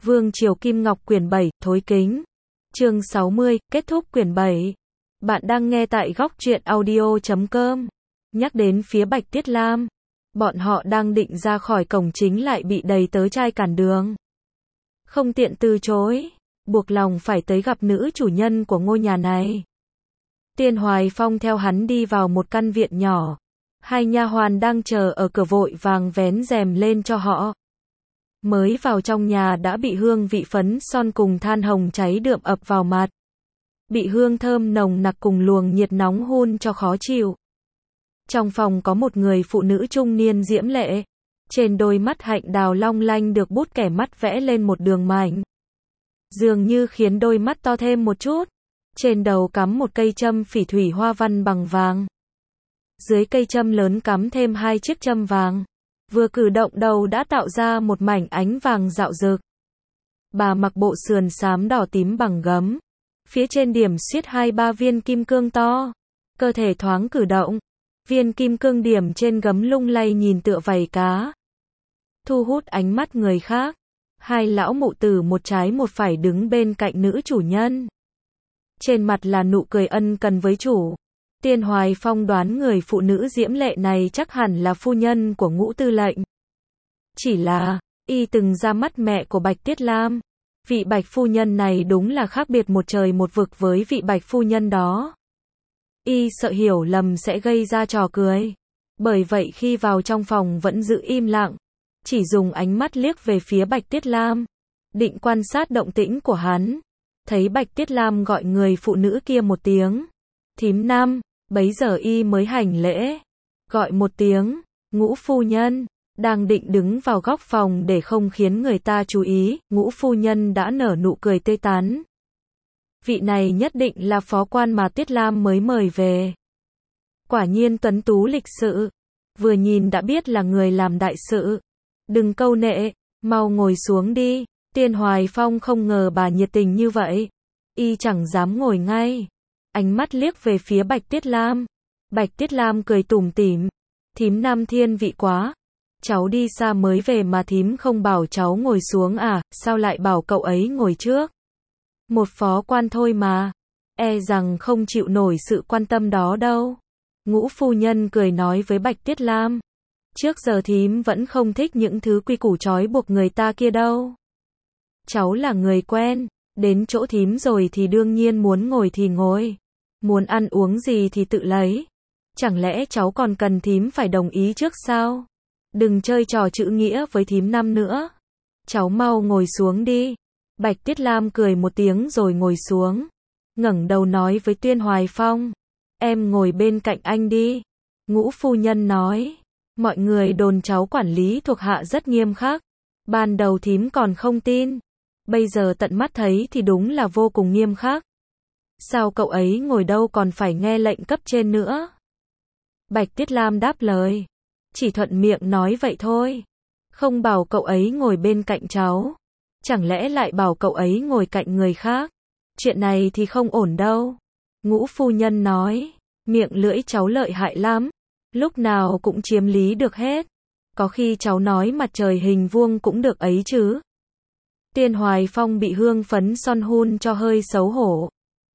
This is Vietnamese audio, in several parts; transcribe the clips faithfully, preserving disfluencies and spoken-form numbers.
Vương Triều Kim Ngọc quyển bảy, Thối Kính. Chương sáu mươi, kết thúc quyển bảy. Bạn đang nghe tại góc truyện audio chấm com. Nhắc đến phía Bạch Tiết Lam, bọn họ đang định ra khỏi cổng chính lại bị đầy tớ trai cản đường. Không tiện từ chối, buộc lòng phải tới gặp nữ chủ nhân của ngôi nhà này. Tiên Hoài Phong theo hắn đi vào một căn viện nhỏ. Hai nha hoàn đang chờ ở cửa vội vàng vén rèm lên cho họ. Mới vào trong nhà đã bị hương vị phấn son cùng than hồng cháy đượm ập vào mặt. Bị hương thơm nồng nặc cùng luồng nhiệt nóng hun cho khó chịu. Trong phòng có một người phụ nữ trung niên diễm lệ. Trên đôi mắt hạnh đào long lanh được bút kẻ mắt vẽ lên một đường mảnh. Dường như khiến đôi mắt to thêm một chút. Trên đầu cắm một cây châm phỉ thủy hoa văn bằng vàng. Dưới cây châm lớn cắm thêm hai chiếc châm vàng. Vừa cử động đầu đã tạo ra một mảnh ánh vàng rạo rực. Bà mặc bộ sườn xám đỏ tím bằng gấm. Phía trên điểm xiết hai ba viên kim cương to. Cơ thể thoáng cử động. Viên kim cương điểm trên gấm lung lay nhìn tựa vảy cá. Thu hút ánh mắt người khác. Hai lão mụ tử một trái một phải đứng bên cạnh nữ chủ nhân. Trên mặt là nụ cười ân cần với chủ. Tiên Hoài Phong đoán người phụ nữ diễm lệ này chắc hẳn là phu nhân của Ngũ tư lệnh. Chỉ là, y từng ra mắt mẹ của Bạch Tiết Lam. Vị Bạch phu nhân này đúng là khác biệt một trời một vực với vị Bạch phu nhân đó. Y sợ hiểu lầm sẽ gây ra trò cười. Bởi vậy khi vào trong phòng vẫn giữ im lặng. Chỉ dùng ánh mắt liếc về phía Bạch Tiết Lam. Định quan sát động tĩnh của hắn. Thấy Bạch Tiết Lam gọi người phụ nữ kia một tiếng. Thím Năm. Bấy giờ y mới hành lễ. Gọi một tiếng. Ngũ phu nhân. Đang định đứng vào góc phòng để không khiến người ta chú ý. Ngũ phu nhân đã nở nụ cười tươi tắn. Vị này nhất định là phó quan mà Tiết Lam mới mời về. Quả nhiên tuấn tú lịch sự. Vừa nhìn đã biết là người làm đại sự. Đừng câu nệ. Mau ngồi xuống đi. Tiên Hoài Phong không ngờ bà nhiệt tình như vậy. Y chẳng dám ngồi ngay. Ánh mắt liếc về phía Bạch Tiết Lam. Bạch Tiết Lam cười tủm tỉm. Thím Năm thiên vị quá. Cháu đi xa mới về mà thím không bảo cháu ngồi xuống à, sao lại bảo cậu ấy ngồi trước? Một phó quan thôi mà. E rằng không chịu nổi sự quan tâm đó đâu. Ngũ phu nhân cười nói với Bạch Tiết Lam. Trước giờ thím vẫn không thích những thứ quy củ trói buộc người ta kia đâu. Cháu là người quen. Đến chỗ thím rồi thì đương nhiên muốn ngồi thì ngồi. Muốn ăn uống gì thì tự lấy. Chẳng lẽ cháu còn cần thím phải đồng ý trước sao? Đừng chơi trò chữ nghĩa với thím Năm nữa. Cháu mau ngồi xuống đi. Bạch Tiết Lam cười một tiếng rồi ngồi xuống. Ngẩng đầu nói với Tiên Hoài Phong. Em ngồi bên cạnh anh đi. Ngũ phu nhân nói. Mọi người đồn cháu quản lý thuộc hạ rất nghiêm khắc. Ban đầu thím còn không tin. Bây giờ tận mắt thấy thì đúng là vô cùng nghiêm khắc. Sao cậu ấy ngồi đâu còn phải nghe lệnh cấp trên nữa? Bạch Tiết Lam đáp lời. Chỉ thuận miệng nói vậy thôi. Không bảo cậu ấy ngồi bên cạnh cháu. Chẳng lẽ lại bảo cậu ấy ngồi cạnh người khác? Chuyện này thì không ổn đâu. Ngũ phu nhân nói. Miệng lưỡi cháu lợi hại lắm. Lúc nào cũng chiếm lý được hết. Có khi cháu nói mặt trời hình vuông cũng được ấy chứ. Tiên Hoài Phong bị hương phấn son hun cho hơi xấu hổ.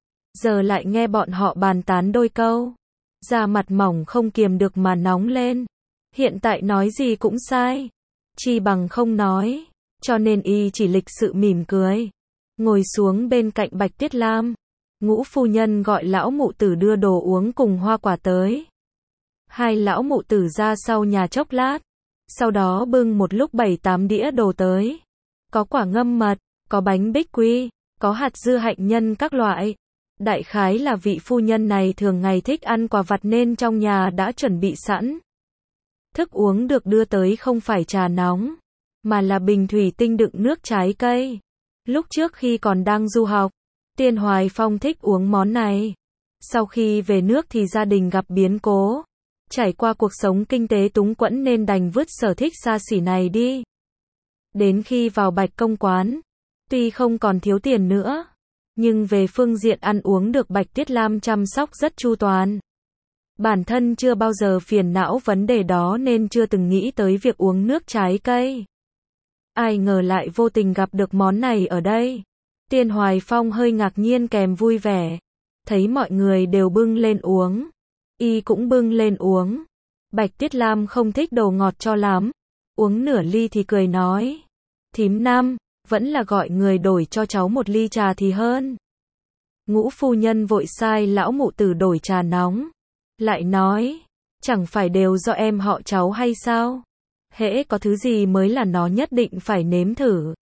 Giờ lại nghe bọn họ bàn tán đôi câu. Da mặt mỏng không kiềm được mà nóng lên. Hiện tại nói gì cũng sai. Chi bằng không nói. Cho nên y chỉ lịch sự mỉm cười. Ngồi xuống bên cạnh Bạch Tiết Lam. Ngũ phu nhân gọi lão mụ tử đưa đồ uống cùng hoa quả tới. Hai lão mụ tử ra sau nhà chốc lát. Sau đó bưng một lúc bảy tám đĩa đồ tới. Có quả ngâm mật, có bánh bích quy, có hạt dưa hạnh nhân các loại. Đại khái là vị phu nhân này thường ngày thích ăn quà vặt nên trong nhà đã chuẩn bị sẵn. Thức uống được đưa tới không phải trà nóng, mà là bình thủy tinh đựng nước trái cây. Lúc trước khi còn đang du học, Tiên Hoài Phong thích uống món này. Sau khi về nước thì gia đình gặp biến cố. Trải qua cuộc sống kinh tế túng quẫn nên đành vứt sở thích xa xỉ này đi. Đến khi vào Bạch Công quán, tuy không còn thiếu tiền nữa, nhưng về phương diện ăn uống được Bạch Tiết Lam chăm sóc rất chu toàn. Bản thân chưa bao giờ phiền não vấn đề đó nên chưa từng nghĩ tới việc uống nước trái cây. Ai ngờ lại vô tình gặp được món này ở đây. Tiên Hoài Phong hơi ngạc nhiên kèm vui vẻ. Thấy mọi người đều bưng lên uống. Y cũng bưng lên uống. Bạch Tiết Lam không thích đồ ngọt cho lắm. Uống nửa ly thì cười nói. Thím Năm, vẫn là gọi người đổi cho cháu một ly trà thì hơn. Ngũ phu nhân vội sai lão mụ tử đổi trà nóng. Lại nói, chẳng phải đều do em họ cháu hay sao? Hễ có thứ gì mới là nó nhất định phải nếm thử.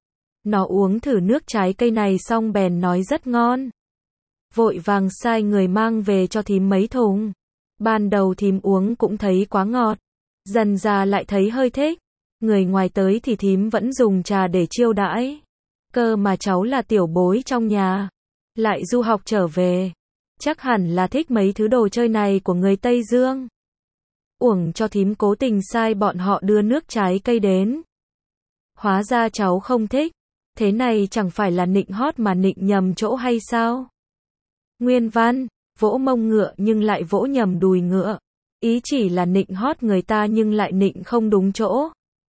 Nó uống thử nước trái cây này xong bèn nói rất ngon. Vội vàng sai người mang về cho thím mấy thùng. Ban đầu thím uống cũng thấy quá ngọt. Dần ra lại thấy hơi thích. Người ngoài tới thì thím vẫn dùng trà để chiêu đãi. Cơ mà cháu là tiểu bối trong nhà. Lại du học trở về. Chắc hẳn là thích mấy thứ đồ chơi này của người Tây Dương. Uổng cho thím cố tình sai bọn họ đưa nước trái cây đến. Hóa ra cháu không thích. Thế này chẳng phải là nịnh hót mà nịnh nhầm chỗ hay sao? Nguyên văn, vỗ mông ngựa nhưng lại vỗ nhầm đùi ngựa. Ý chỉ là nịnh hót người ta nhưng lại nịnh không đúng chỗ.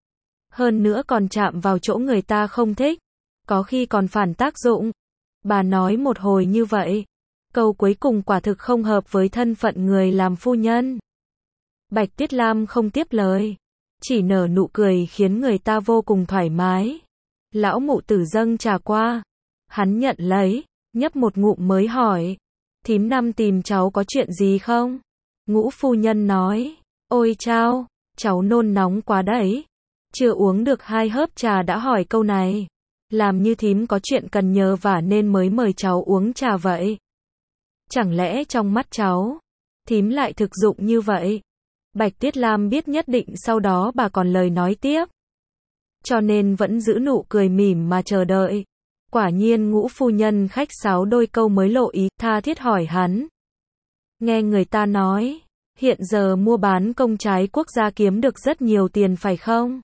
Hơn nữa còn chạm vào chỗ người ta không thích. Có khi còn phản tác dụng. Bà nói một hồi như vậy. Câu cuối cùng quả thực không hợp với thân phận người làm phu nhân. Bạch Tiết Lam không tiếp lời. Chỉ nở nụ cười khiến người ta vô cùng thoải mái. Lão mụ tử dâng trà qua. Hắn nhận lấy, nhấp một ngụm mới hỏi. Thím Năm tìm cháu có chuyện gì không? Ngũ phu nhân nói. Ôi chao, cháu nôn nóng quá đấy. Chưa uống được hai hớp trà đã hỏi câu này. Làm như thím có chuyện cần nhờ vả nên mới mời cháu uống trà vậy. Chẳng lẽ trong mắt cháu, thím lại thực dụng như vậy? Bạch Tiết Lam biết nhất định sau đó bà còn lời nói tiếp. Cho nên vẫn giữ nụ cười mỉm mà chờ đợi. Quả nhiên ngũ phu nhân khách sáo đôi câu mới lộ ý, tha thiết hỏi hắn. Nghe người ta nói, hiện giờ mua bán công trái quốc gia kiếm được rất nhiều tiền phải không?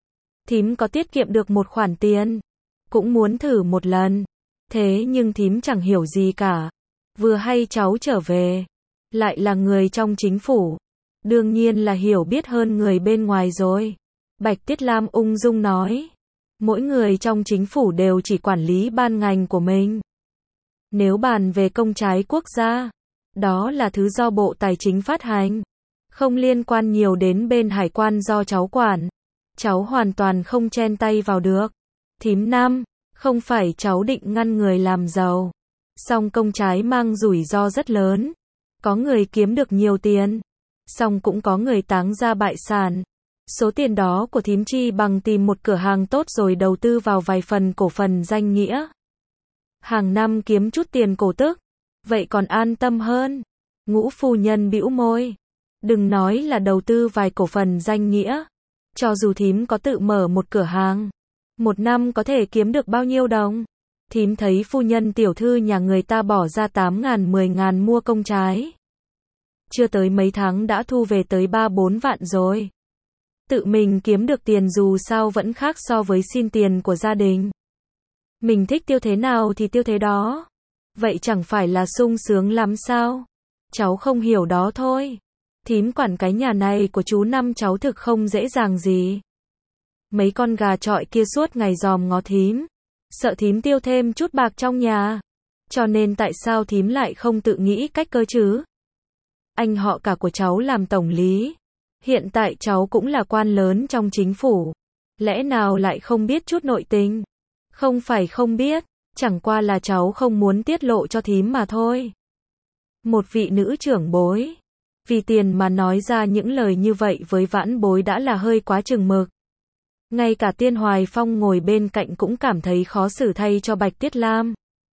Thím có tiết kiệm được một khoản tiền, cũng muốn thử một lần. Thế nhưng thím chẳng hiểu gì cả. Vừa hay cháu trở về, lại là người trong chính phủ. Đương nhiên là hiểu biết hơn người bên ngoài rồi. Bạch Tiết Lam ung dung nói. Mỗi người trong chính phủ đều chỉ quản lý ban ngành của mình. Nếu bàn về công trái quốc gia, đó là thứ do Bộ Tài chính phát hành. Không liên quan nhiều đến bên hải quan do cháu quản. Cháu hoàn toàn không chen tay vào được. Thím Năm, không phải cháu định ngăn người làm giàu. Song công trái mang rủi ro rất lớn. Có người kiếm được nhiều tiền. Song cũng có người táng ra bại sản. Số tiền đó của thím chi bằng tìm một cửa hàng tốt rồi đầu tư vào vài phần cổ phần danh nghĩa. Hàng năm kiếm chút tiền cổ tức. Vậy còn an tâm hơn. Ngũ phu nhân bĩu môi. Đừng nói là đầu tư vài cổ phần danh nghĩa. Cho dù thím có tự mở một cửa hàng. Một năm có thể kiếm được bao nhiêu đồng? Thím thấy phu nhân tiểu thư nhà người ta bỏ ra tám ngàn mười ngàn mua công trái. Chưa tới mấy tháng đã thu về tới ba bốn vạn rồi. Tự mình kiếm được tiền dù sao vẫn khác so với xin tiền của gia đình. Mình thích tiêu thế nào thì tiêu thế đó. Vậy chẳng phải là sung sướng lắm sao? Cháu không hiểu đó thôi. Thím quản cái nhà này của chú Năm cháu thực không dễ dàng gì. Mấy con gà trọi kia suốt ngày dòm ngó thím. Sợ thím tiêu thêm chút bạc trong nhà. Cho nên tại sao thím lại không tự nghĩ cách cơ chứ? Anh họ cả của cháu làm tổng lý. Hiện tại cháu cũng là quan lớn trong chính phủ. Lẽ nào lại không biết chút nội tình? Không phải không biết, chẳng qua là cháu không muốn tiết lộ cho thím mà thôi. Một vị nữ trưởng bối. Vì tiền mà nói ra những lời như vậy với vãn bối đã là hơi quá chừng mực. Ngay cả Tiên Hoài Phong ngồi bên cạnh cũng cảm thấy khó xử thay cho Bạch Tiết Lam.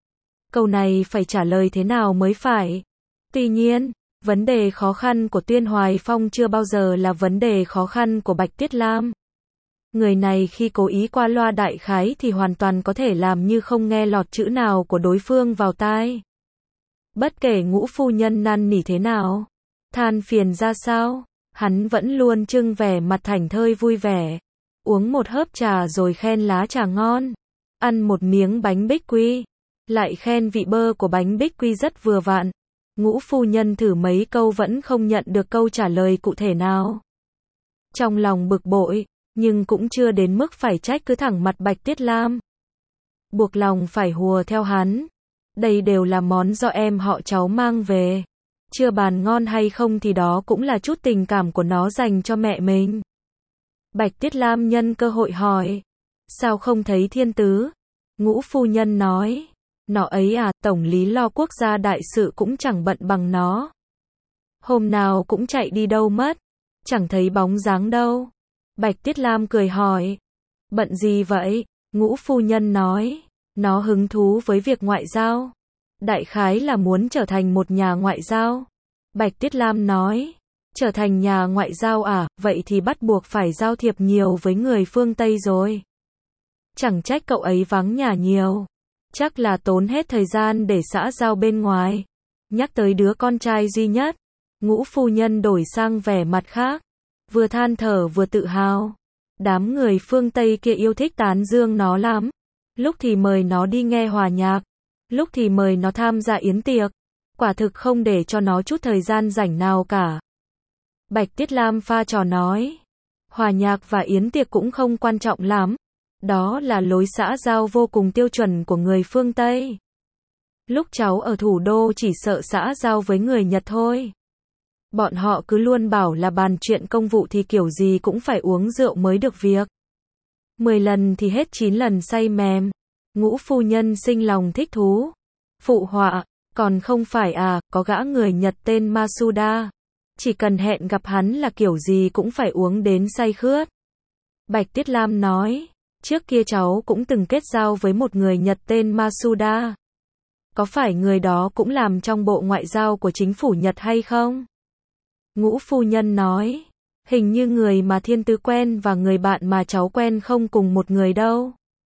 Câu này phải trả lời thế nào mới phải? Tuy nhiên, vấn đề khó khăn của Tiên Hoài Phong chưa bao giờ là vấn đề khó khăn của Bạch Tiết Lam. Người này khi cố ý qua loa đại khái thì hoàn toàn có thể làm như không nghe lọt chữ nào của đối phương vào tai. Bất kể ngũ phu nhân năn nỉ thế nào, than phiền ra sao, hắn vẫn luôn trưng vẻ mặt thảnh thơi vui vẻ. Uống một hớp trà rồi khen lá trà ngon. Ăn một miếng bánh bích quy. Lại khen vị bơ của bánh bích quy rất vừa vặn. Ngũ phu nhân thử mấy câu vẫn không nhận được câu trả lời cụ thể nào. Trong lòng bực bội, nhưng cũng chưa đến mức phải trách cứ thẳng mặt Bạch Tiết Lam. Buộc lòng phải hùa theo hắn. Đây đều là món do em họ cháu mang về. Chưa bàn ngon hay không thì đó cũng là chút tình cảm của nó dành cho mẹ mình. Bạch Tiết Lam nhân cơ hội hỏi. Sao không thấy Thiên Tứ? Ngũ phu nhân nói. Nó ấy à, tổng lý lo quốc gia đại sự cũng chẳng bận bằng nó. Hôm nào cũng chạy đi đâu mất. Chẳng thấy bóng dáng đâu. Bạch Tiết Lam cười hỏi. Bận gì vậy? Ngũ phu nhân nói. Nó hứng thú với việc ngoại giao. Đại khái là muốn trở thành một nhà ngoại giao. Bạch Tiết Lam nói. Trở thành nhà ngoại giao à, vậy thì bắt buộc phải giao thiệp nhiều với người phương Tây rồi. Chẳng trách cậu ấy vắng nhà nhiều. Chắc là tốn hết thời gian để xã giao bên ngoài. Nhắc tới đứa con trai duy nhất. Ngũ phu nhân đổi sang vẻ mặt khác. Vừa than thở vừa tự hào. Đám người phương Tây kia yêu thích tán dương nó lắm. Lúc thì mời nó đi nghe hòa nhạc. Lúc thì mời nó tham gia yến tiệc. Quả thực không để cho nó chút thời gian rảnh nào cả. Bạch Tiết Lam pha trò nói. Hòa nhạc và yến tiệc cũng không quan trọng lắm. Đó là lối xã giao vô cùng tiêu chuẩn của người phương Tây. Lúc cháu ở thủ đô chỉ sợ xã giao với người Nhật thôi. Bọn họ cứ luôn bảo là bàn chuyện công vụ thì kiểu gì cũng phải uống rượu mới được việc. Mười lần thì hết chín lần say mềm. Ngũ phu nhân sinh lòng thích thú. Phụ họa, còn không phải à, có gã người Nhật tên Masuda. Chỉ cần hẹn gặp hắn là kiểu gì cũng phải uống đến say khướt. Bạch Tiết Lam nói, trước kia cháu cũng từng kết giao với một người Nhật tên Masuda. Có phải người đó cũng làm trong bộ ngoại giao của chính phủ Nhật hay không? Ngũ phu nhân nói, hình như người mà Thiên Tứ quen và người bạn mà cháu quen không cùng một người đâu.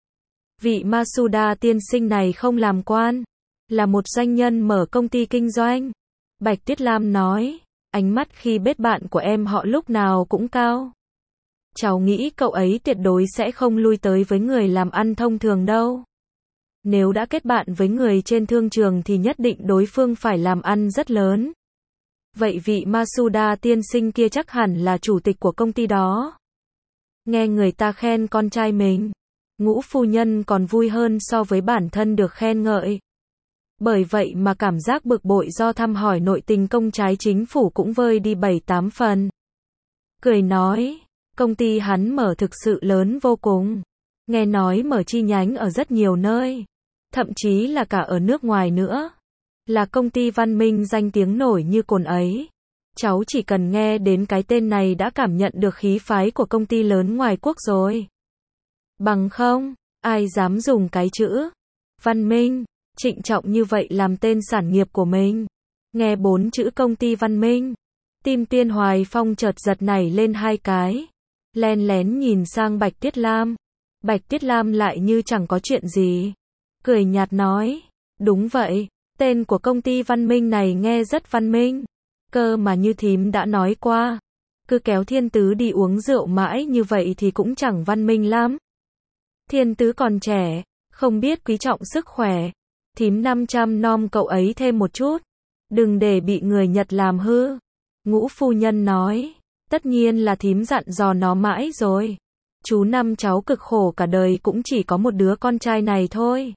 Vị Masuda tiên sinh này không làm quan, là một doanh nhân mở công ty kinh doanh. Bạch Tiết Lam nói, ánh mắt khi bết bạn của em họ lúc nào cũng cao. Cháu nghĩ cậu ấy tuyệt đối sẽ không lui tới với người làm ăn thông thường đâu. Nếu đã kết bạn với người trên thương trường thì nhất định đối phương phải làm ăn rất lớn. Vậy vị Masuda tiên sinh kia chắc hẳn là chủ tịch của công ty đó. Nghe người ta khen con trai mình, Ngũ phu nhân còn vui hơn so với bản thân được khen ngợi. Bởi vậy mà cảm giác bực bội do thăm hỏi nội tình công trái chính phủ cũng vơi đi bảy tám phần. Cười nói, công ty hắn mở thực sự lớn vô cùng. Nghe nói mở chi nhánh ở rất nhiều nơi. Thậm chí là cả ở nước ngoài nữa. Là công ty văn minh danh tiếng nổi như cồn ấy. Cháu chỉ cần nghe đến cái tên này đã cảm nhận được khí phái của công ty lớn ngoài quốc rồi. Bằng không, ai dám dùng cái chữ văn minh, trịnh trọng như vậy làm tên sản nghiệp của mình. Nghe bốn chữ công ty văn minh, tim Tiên Hoài Phong chợt giật nảy lên hai cái. Len lén nhìn sang Bạch Tiết Lam. Bạch Tiết Lam lại như chẳng có chuyện gì. Cười nhạt nói, đúng vậy, tên của công ty văn minh này nghe rất văn minh. Cơ mà như thím đã nói qua, cứ kéo Thiên Tứ đi uống rượu mãi như vậy thì cũng chẳng văn minh lắm. Thiên Tứ còn trẻ, không biết quý trọng sức khỏe. Thím năm trăm nom cậu ấy thêm một chút. Đừng để bị người Nhật làm hư. Ngũ phu nhân nói, tất nhiên là thím dặn dò nó mãi rồi. Chú năm cháu cực khổ cả đời cũng chỉ có một đứa con trai này thôi.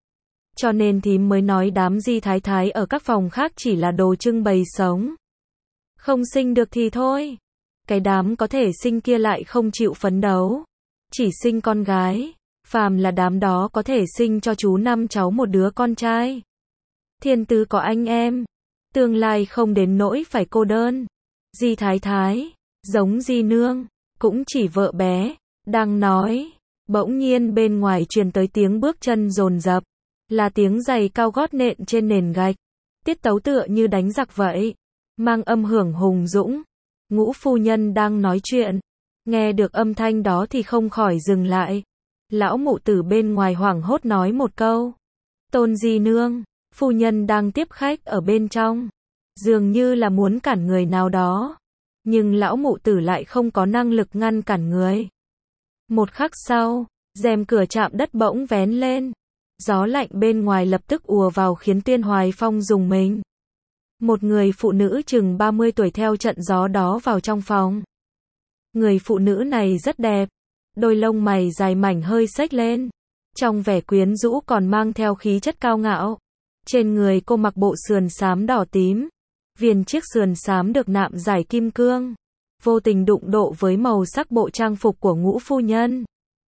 Cho nên thím mới nói đám di thái thái ở các phòng khác chỉ là đồ trưng bày sống. Không sinh được thì thôi. Cái đám có thể sinh kia lại không chịu phấn đấu. Chỉ sinh con gái. Phàm là đám đó có thể sinh cho chú năm cháu một đứa con trai. Thiên Tứ có anh em. Tương lai không đến nỗi phải cô đơn. Di thái thái, giống di nương, cũng chỉ vợ bé. Đang nói, bỗng nhiên bên ngoài truyền tới tiếng bước chân dồn dập. Là tiếng giày cao gót nện trên nền gạch. Tiết tấu tựa như đánh giặc vậy. Mang âm hưởng hùng dũng. Ngũ phu nhân đang nói chuyện. Nghe được âm thanh đó thì không khỏi dừng lại. Lão mụ tử bên ngoài hoảng hốt nói một câu. Tôn di nương, phu nhân đang tiếp khách ở bên trong. Dường như là muốn cản người nào đó. Nhưng lão mụ tử lại không có năng lực ngăn cản người. Một khắc sau, rèm cửa chạm đất bỗng vén lên. Gió lạnh bên ngoài lập tức ùa vào khiến Tiên Hoài Phong rùng mình. Một người phụ nữ chừng ba mươi tuổi theo trận gió đó vào trong phòng. Người phụ nữ này rất đẹp, đôi lông mày dài mảnh hơi xếch lên. Trong vẻ quyến rũ còn mang theo khí chất cao ngạo. Trên người cô mặc bộ sườn xám đỏ tím. Viền chiếc sườn xám được nạm giải kim cương. Vô tình đụng độ với màu sắc bộ trang phục của Ngũ phu nhân.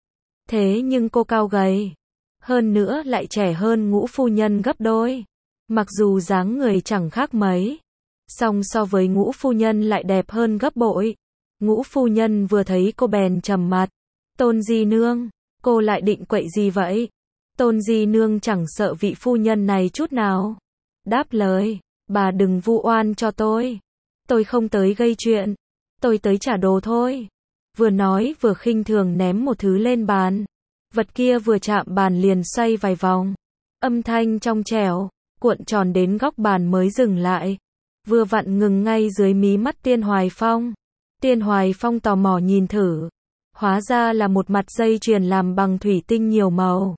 Thế nhưng cô cao gầy. Hơn nữa lại trẻ hơn Ngũ phu nhân gấp đôi. Mặc dù dáng người chẳng khác mấy. Song so với Ngũ phu nhân lại đẹp hơn gấp bội. Ngũ phu nhân vừa thấy cô bèn trầm mặt. Tôn di nương, cô lại định quậy gì vậy? Tôn di nương chẳng sợ vị phu nhân này chút nào. Đáp lời, bà đừng vu oan cho tôi. Tôi không tới gây chuyện. Tôi tới trả đồ thôi. Vừa nói vừa khinh thường ném một thứ lên bàn. Vật kia vừa chạm bàn liền xoay vài vòng. Âm thanh trong trẻo, cuộn tròn đến góc bàn mới dừng lại. Vừa vặn ngừng ngay dưới mí mắt Tiên Hoài Phong. Tiên Hoài Phong tò mò nhìn thử. Hóa ra là một mặt dây chuyền làm bằng thủy tinh nhiều màu.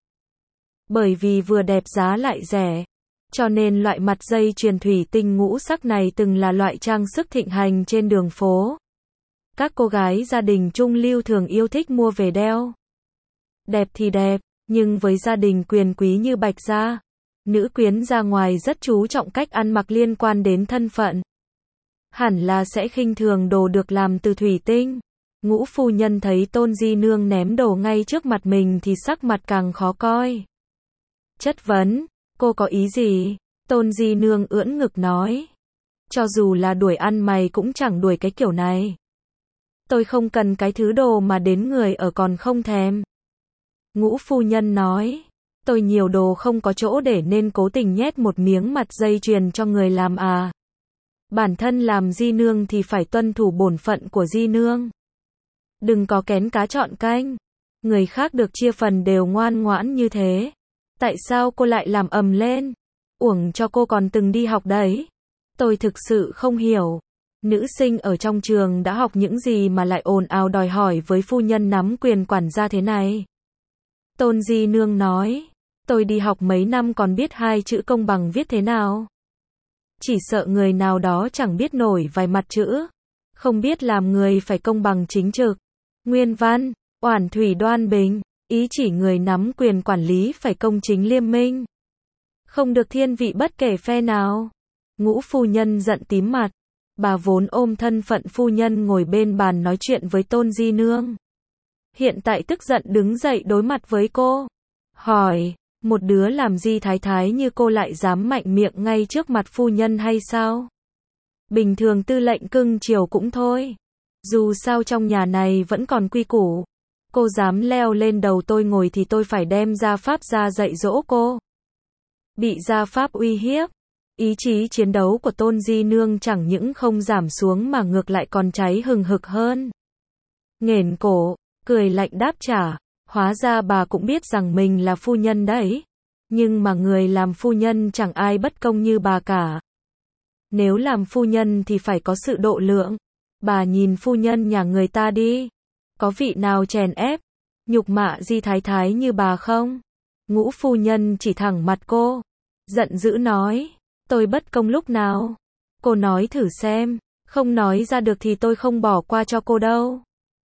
Bởi vì vừa đẹp giá lại rẻ, cho nên loại mặt dây chuyền thủy tinh ngũ sắc này từng là loại trang sức thịnh hành trên đường phố. Các cô gái gia đình trung lưu thường yêu thích mua về đeo. Đẹp thì đẹp, nhưng với gia đình quyền quý như Bạch gia, nữ quyến ra ngoài rất chú trọng cách ăn mặc liên quan đến thân phận. Hẳn là sẽ khinh thường đồ được làm từ thủy tinh. Ngũ phu nhân thấy Tôn di nương ném đồ ngay trước mặt mình thì sắc mặt càng khó coi. Chất vấn, cô có ý gì? Tôn di nương ưỡn ngực nói. Cho dù là đuổi ăn mày cũng chẳng đuổi cái kiểu này. Tôi không cần cái thứ đồ mà đến người ở còn không thèm. Ngũ phu nhân nói. Tôi nhiều đồ không có chỗ để nên cố tình nhét một miếng mặt dây chuyền cho người làm à. Bản thân làm di nương thì phải tuân thủ bổn phận của di nương. Đừng có kén cá chọn canh. Người khác được chia phần đều ngoan ngoãn như thế. Tại sao cô lại làm ầm lên? Uổng cho cô còn từng đi học đấy. Tôi thực sự không hiểu. Nữ sinh ở trong trường đã học những gì mà lại ồn ào đòi hỏi với phu nhân nắm quyền quản gia thế này. Tôn di nương nói. Tôi đi học mấy năm còn biết hai chữ công bằng viết thế nào. Chỉ sợ người nào đó chẳng biết nổi vài mặt chữ. Không biết làm người phải công bằng chính trực. Nguyên văn, oản thủy đoan bình. Ý chỉ người nắm quyền quản lý phải công chính liêm minh. Không được thiên vị bất kể phe nào. Ngũ phu nhân giận tím mặt. Bà vốn ôm thân phận phu nhân ngồi bên bàn nói chuyện với Tôn di nương. Hiện tại tức giận đứng dậy đối mặt với cô. Hỏi, một đứa làm di thái thái như cô lại dám mạnh miệng ngay trước mặt phu nhân hay sao? Bình thường tư lệnh cưng chiều cũng thôi. Dù sao trong nhà này vẫn còn quy củ. Cô dám leo lên đầu tôi ngồi thì tôi phải đem gia pháp ra dạy dỗ cô. Bị gia pháp uy hiếp. Ý chí chiến đấu của Tôn di nương chẳng những không giảm xuống mà ngược lại còn cháy hừng hực hơn. Nghển cổ, cười lạnh đáp trả. Hóa ra bà cũng biết rằng mình là phu nhân đấy. Nhưng mà người làm phu nhân chẳng ai bất công như bà cả. Nếu làm phu nhân thì phải có sự độ lượng. Bà nhìn phu nhân nhà người ta đi. Có vị nào chèn ép, nhục mạ di thái thái như bà không? Ngũ phu nhân chỉ thẳng mặt cô. Giận dữ nói. Tôi bất công lúc nào? Cô nói thử xem. Không nói ra được thì tôi không bỏ qua cho cô đâu.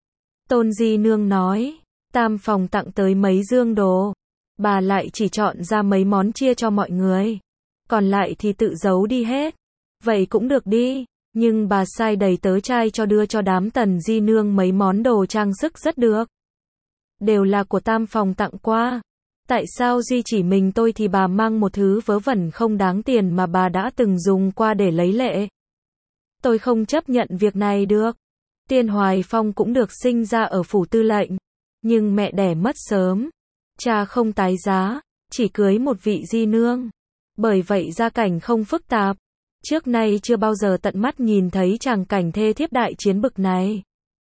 Tôn di nương nói. Tam phòng tặng tới mấy dương đồ. Bà lại chỉ chọn ra mấy món chia cho mọi người. Còn lại thì tự giấu đi hết. Vậy cũng được đi. Nhưng bà sai đầy tớ trai cho đưa cho đám Tần di nương mấy món đồ trang sức rất được. Đều là của tam phòng tặng qua. Tại sao duy chỉ mình tôi thì bà mang một thứ vớ vẩn không đáng tiền mà bà đã từng dùng qua để lấy lệ? Tôi không chấp nhận việc này được. Tiên Hoài Phong cũng được sinh ra ở phủ tư lệnh. Nhưng mẹ đẻ mất sớm. Cha không tái giá, chỉ cưới một vị di nương. Bởi vậy gia cảnh không phức tạp. Trước nay chưa bao giờ tận mắt nhìn thấy tràng cảnh thê thiếp đại chiến bực này.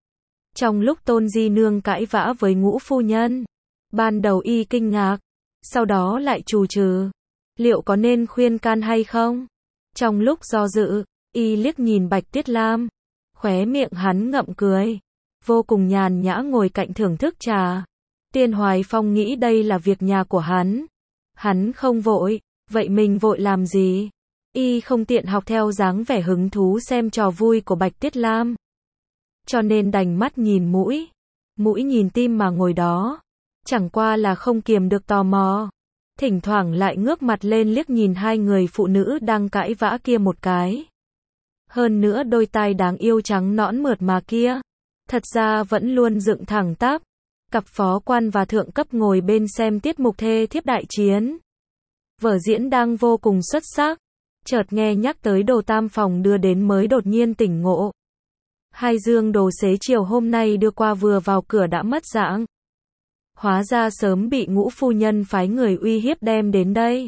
Trong lúc Tôn di nương cãi vã với Ngũ phu nhân, ban đầu y kinh ngạc, sau đó lại trù trừ. Liệu có nên khuyên can hay không? Trong lúc do dự, y liếc nhìn Bạch Tiết Lam. Khóe miệng hắn ngậm cười. Vô cùng nhàn nhã ngồi cạnh thưởng thức trà. Tiên Hoài Phong nghĩ đây là việc nhà của hắn. Hắn không vội, vậy mình vội làm gì? Y không tiện học theo dáng vẻ hứng thú xem trò vui của Bạch Tiết Lam. Cho nên đành mắt nhìn mũi. mũi nhìn tim mà ngồi đó. Chẳng qua là không kiềm được tò mò. Thỉnh thoảng lại ngước mặt lên liếc nhìn hai người phụ nữ đang cãi vã kia một cái. Hơn nữa đôi tai đáng yêu trắng nõn mượt mà kia. Thật ra vẫn luôn dựng thẳng tắp. Cặp phó quan và thượng cấp ngồi bên xem tiết mục thê thiếp đại chiến. Vở diễn đang vô cùng xuất sắc. Chợt nghe nhắc tới đồ tam phòng đưa đến mới đột nhiên tỉnh ngộ. Hai dương đồ xế chiều hôm nay đưa qua vừa vào cửa đã mất dạng. Hóa ra sớm bị Ngũ phu nhân phái người uy hiếp đem đến đây.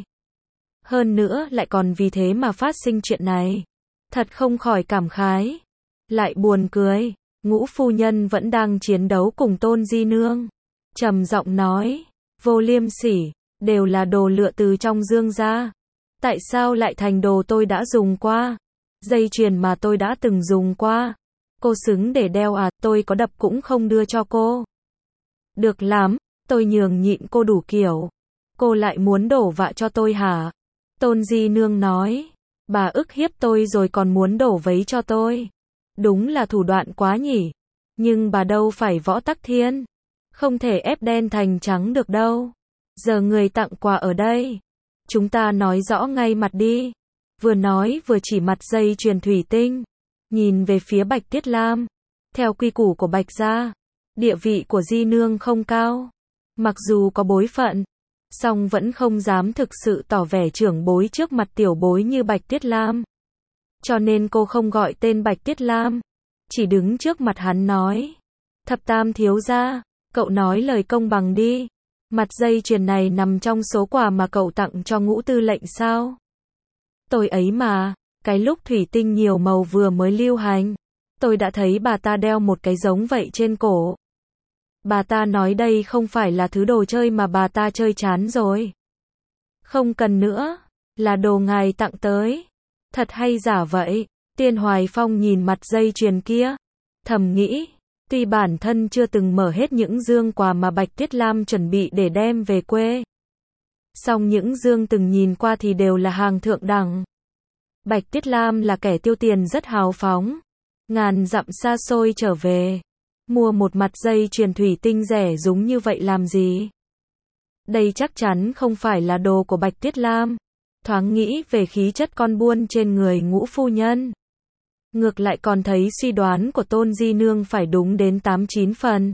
Hơn nữa lại còn vì thế mà phát sinh chuyện này. Thật không khỏi cảm khái. Lại buồn cười. Ngũ phu nhân vẫn đang chiến đấu cùng Tôn Di Nương. Trầm giọng nói. Vô liêm sỉ. Đều là đồ lựa từ trong dương ra. Tại sao lại thành đồ tôi đã dùng qua? Dây chuyền mà tôi đã từng dùng qua. Cô xứng để đeo à, tôi có đập cũng không đưa cho cô. Được lắm, tôi nhường nhịn cô đủ kiểu. Cô lại muốn đổ vạ cho tôi hả? Tôn Di Nương nói. Bà ức hiếp tôi rồi còn muốn đổ vấy cho tôi. Đúng là thủ đoạn quá nhỉ. Nhưng bà đâu phải Võ Tắc Thiên. Không thể ép đen thành trắng được đâu. Giờ người tặng quà ở đây. Chúng ta nói rõ ngay mặt đi. Vừa nói vừa chỉ mặt dây chuyền thủy tinh. Nhìn về phía Bạch Tiết Lam. Theo quy củ của Bạch gia, địa vị của Di Nương không cao. Mặc dù có bối phận, song vẫn không dám thực sự tỏ vẻ trưởng bối trước mặt tiểu bối như Bạch Tiết Lam. Cho nên cô không gọi tên Bạch Tiết Lam. Chỉ đứng trước mặt hắn nói. Thập tam thiếu gia, cậu nói lời công bằng đi. Mặt dây chuyền này nằm trong số quà mà cậu tặng cho Ngũ tư lệnh sao? Tôi ấy mà, cái lúc thủy tinh nhiều màu vừa mới lưu hành, tôi đã thấy bà ta đeo một cái giống vậy trên cổ. Bà ta nói đây không phải là thứ đồ chơi mà bà ta chơi chán rồi. Không cần nữa, là đồ ngài tặng tới. Thật hay giả vậy? Tiên Hoài Phong nhìn mặt dây chuyền kia, thầm nghĩ. Tuy bản thân chưa từng mở hết những dương quà mà Bạch Tiết Lam chuẩn bị để đem về quê. Song những dương từng nhìn qua thì đều là hàng thượng đẳng. Bạch Tiết Lam là kẻ tiêu tiền rất hào phóng. Ngàn dặm xa xôi trở về. Mua một mặt dây chuyền thủy tinh rẻ rúng như vậy làm gì? Đây chắc chắn không phải là đồ của Bạch Tiết Lam. Thoáng nghĩ về khí chất con buôn trên người Ngũ phu nhân. Ngược lại còn thấy suy đoán của Tôn Di Nương phải đúng đến tám chín phần.